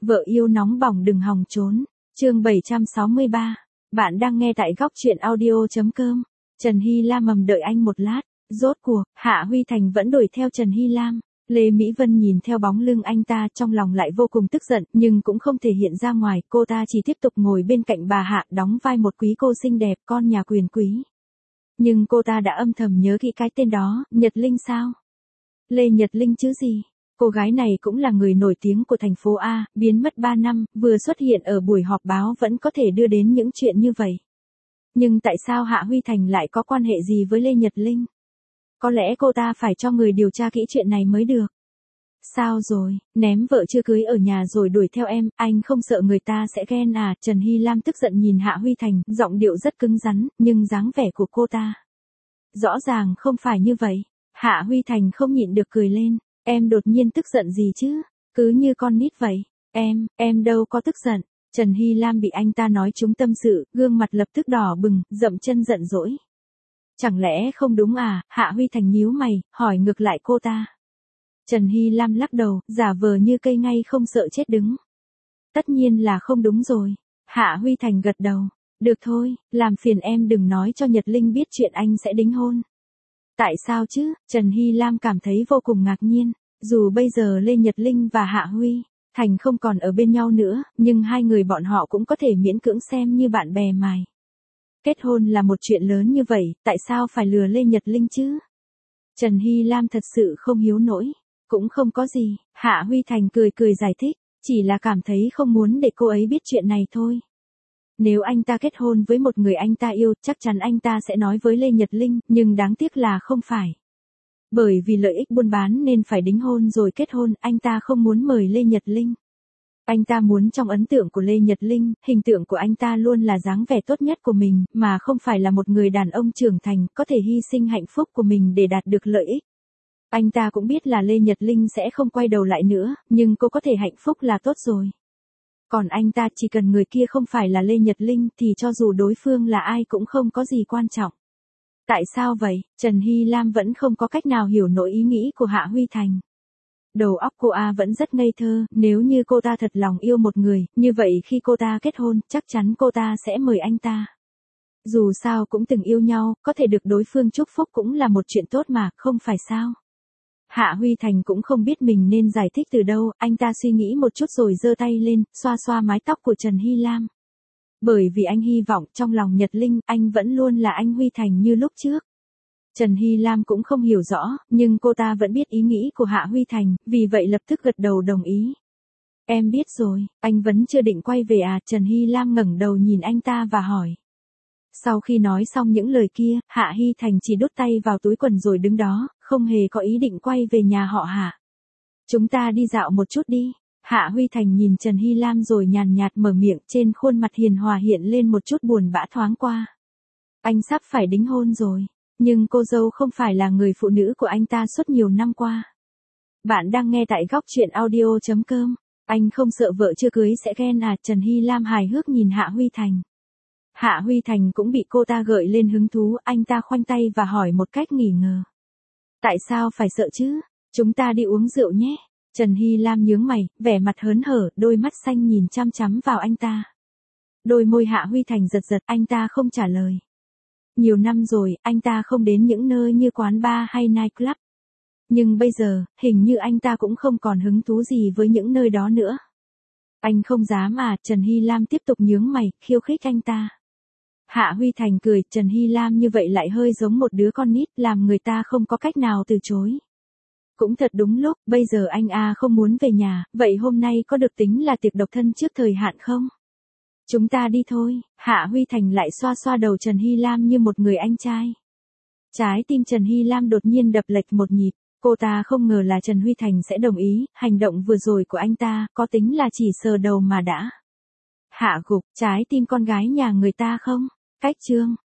Vợ yêu nóng bỏng đừng hòng trốn. Chương 763. Bạn đang nghe tại góc truyện audio.com. Trần Hy Lam mầm đợi anh một lát. Rốt cuộc, Hạ Huy Thành vẫn đuổi theo Trần Hy Lam. Lê Mỹ Vân nhìn theo bóng lưng anh ta trong lòng lại vô cùng tức giận, nhưng cũng không thể hiện ra ngoài. Cô ta chỉ tiếp tục ngồi bên cạnh bà Hạ đóng vai một quý cô xinh đẹp, con nhà quyền quý. Nhưng cô ta đã âm thầm nhớ kỹ cái tên đó. Nhật Linh sao? Lê Nhật Linh chứ gì? Cô gái này cũng là người nổi tiếng của thành phố A, biến mất 3 năm, vừa xuất hiện ở buổi họp báo vẫn có thể đưa đến những chuyện như vậy. Nhưng tại sao Hạ Huy Thành lại có quan hệ gì với Lê Nhật Linh? Có lẽ cô ta phải cho người điều tra kỹ chuyện này mới được. Sao rồi, ném vợ chưa cưới ở nhà rồi đuổi theo em, anh không sợ người ta sẽ ghen à? Trần Hy Lam tức giận nhìn Hạ Huy Thành, giọng điệu rất cứng rắn, nhưng dáng vẻ của cô ta rõ ràng không phải như vậy. Hạ Huy Thành không nhịn được cười lên. Em đột nhiên tức giận gì chứ? Cứ như con nít vậy. Em đâu có tức giận. Trần Hy Lam bị anh ta nói trúng tâm sự, gương mặt lập tức đỏ bừng, dậm chân giận dỗi. Chẳng lẽ không đúng à? Hạ Huy Thành nhíu mày, hỏi ngược lại cô ta. Trần Hy Lam lắc đầu, giả vờ như cây ngay không sợ chết đứng. Tất nhiên là không đúng rồi. Hạ Huy Thành gật đầu. Được thôi, làm phiền em đừng nói cho Nhật Linh biết chuyện anh sẽ đính hôn. Tại sao chứ? Trần Hy Lam cảm thấy vô cùng ngạc nhiên. Dù bây giờ Lê Nhật Linh và Hạ Huy Thành không còn ở bên nhau nữa, nhưng hai người bọn họ cũng có thể miễn cưỡng xem như bạn bè mài. Kết hôn là một chuyện lớn như vậy, tại sao phải lừa Lê Nhật Linh chứ? Trần Hy Lam thật sự không hiếu nổi. Cũng không có gì, Hạ Huy Thành cười cười giải thích, chỉ là cảm thấy không muốn để cô ấy biết chuyện này thôi. Nếu anh ta kết hôn với một người anh ta yêu, chắc chắn anh ta sẽ nói với Lê Nhật Linh, nhưng đáng tiếc là không phải. Bởi vì lợi ích buôn bán nên phải đính hôn rồi kết hôn, anh ta không muốn mời Lê Nhật Linh. Anh ta muốn trong ấn tượng của Lê Nhật Linh, hình tượng của anh ta luôn là dáng vẻ tốt nhất của mình, mà không phải là một người đàn ông trưởng thành, có thể hy sinh hạnh phúc của mình để đạt được lợi ích. Anh ta cũng biết là Lê Nhật Linh sẽ không quay đầu lại nữa, nhưng cô có thể hạnh phúc là tốt rồi. Còn anh ta chỉ cần người kia không phải là Lê Nhật Linh thì cho dù đối phương là ai cũng không có gì quan trọng. Tại sao vậy? Trần Hy Lam vẫn không có cách nào hiểu nổi ý nghĩ của Hạ Huy Thành. Đầu óc cô vẫn rất ngây thơ, nếu như cô ta thật lòng yêu một người, như vậy khi cô ta kết hôn, chắc chắn cô ta sẽ mời anh ta. Dù sao cũng từng yêu nhau, có thể được đối phương chúc phúc cũng là một chuyện tốt mà, không phải sao? Hạ Huy Thành cũng không biết mình nên giải thích từ đâu, anh ta suy nghĩ một chút rồi giơ tay lên, xoa xoa mái tóc của Trần Hy Lam. Bởi vì anh hy vọng trong lòng Nhật Linh, anh vẫn luôn là anh Huy Thành như lúc trước. Trần Hy Lam cũng không hiểu rõ, nhưng cô ta vẫn biết ý nghĩ của Hạ Huy Thành, vì vậy lập tức gật đầu đồng ý. Em biết rồi, anh vẫn chưa định quay về à? Trần Hy Lam ngẩng đầu nhìn anh ta và hỏi. Sau khi nói xong những lời kia, Hạ Hy Thành chỉ đút tay vào túi quần rồi đứng đó, không hề có ý định quay về nhà họ Hạ. Chúng ta đi dạo một chút đi. Hạ Huy Thành nhìn Trần Hy Lam rồi nhàn nhạt mở miệng, trên khuôn mặt hiền hòa hiện lên một chút buồn bã thoáng qua. Anh sắp phải đính hôn rồi, nhưng cô dâu không phải là người phụ nữ của anh ta suốt nhiều năm qua. Bạn đang nghe tại góc truyện audio.com. Anh không sợ vợ chưa cưới sẽ ghen à? Trần Hy Lam hài hước nhìn Hạ Huy Thành. Hạ Huy Thành cũng bị cô ta gợi lên hứng thú, anh ta khoanh tay và hỏi một cách nghi ngờ. Tại sao phải sợ chứ? Chúng ta đi uống rượu nhé. Trần Hy Lam nhướng mày, vẻ mặt hớn hở, đôi mắt xanh nhìn chăm chăm vào anh ta. Đôi môi Hạ Huy Thành giật giật, anh ta không trả lời. Nhiều năm rồi, anh ta không đến những nơi như quán bar hay nightclub. Nhưng bây giờ, hình như anh ta cũng không còn hứng thú gì với những nơi đó nữa. Anh không dám à? Trần Hy Lam tiếp tục nhướng mày, khiêu khích anh ta. Hạ Huy Thành cười, Trần Hy Lam như vậy lại hơi giống một đứa con nít, làm người ta không có cách nào từ chối. Cũng thật đúng lúc, bây giờ anh không muốn về nhà, vậy hôm nay có được tính là tiệc độc thân trước thời hạn không? Chúng ta đi thôi. Hạ Huy Thành lại xoa xoa đầu Trần Hy Lam như một người anh trai. Trái tim Trần Hy Lam đột nhiên đập lệch một nhịp, cô ta không ngờ là Trần Huy Thành sẽ đồng ý, hành động vừa rồi của anh ta, có tính là chỉ sờ đầu mà đã hạ gục trái tim con gái nhà người ta không? Cách chương